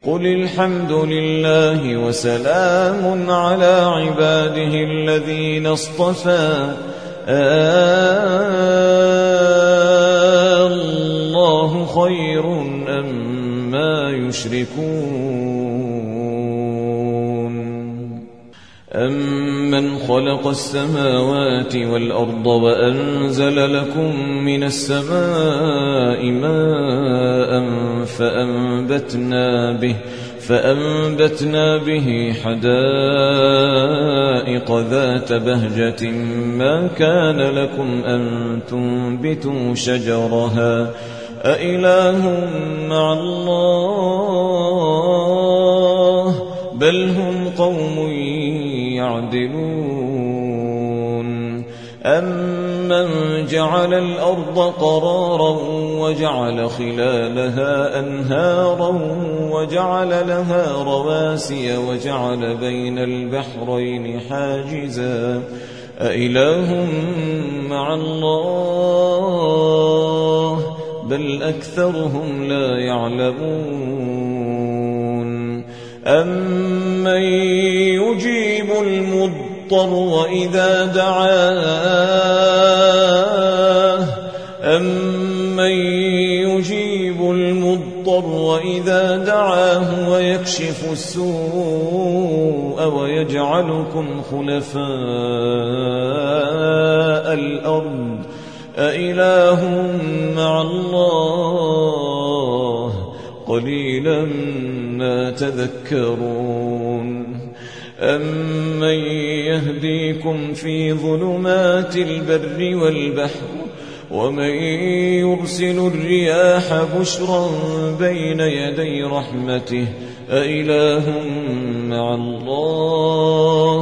قل الحمد لله وسلام على عباده الذين اصطفى الله خير أما يشركون أمن خلق السماوات والأرض وأنزل لكم من السماء ماء فأنبتنا به حدائق ذات بهجة ما كان لكم أن تنبتوا شجرها أإله مع الله بل هم قوم يعدلون أمن جعل الأرض قرارا وجعل خلالها أنهارا وجعل لها رواسي وجعل بين البحرين حاجزا أإله مع الله بل أكثرهم لا يعلمون أمن يجيب المضطر وإذا دعاه ويكشف السوء ويجعلكم خلفاء الأرض أإله مع الله قليلا ما تذكرون أمن يهديكم في ظلمات البر والبحر ومن يرسل الرياح بشرا بين يدي رحمته أإله مع الله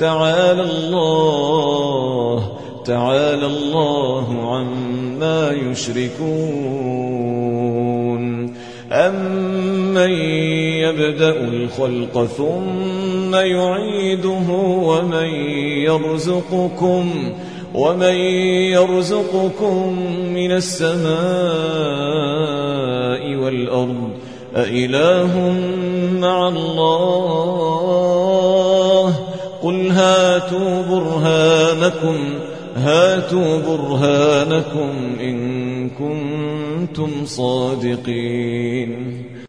تعالى الله عما يشركون أمن يبدأ الخلق ثم يعيده ومن يرزقكم من السماء والأرض أإله مع الله قل هاتوا برهانكم إن كنتم صادقين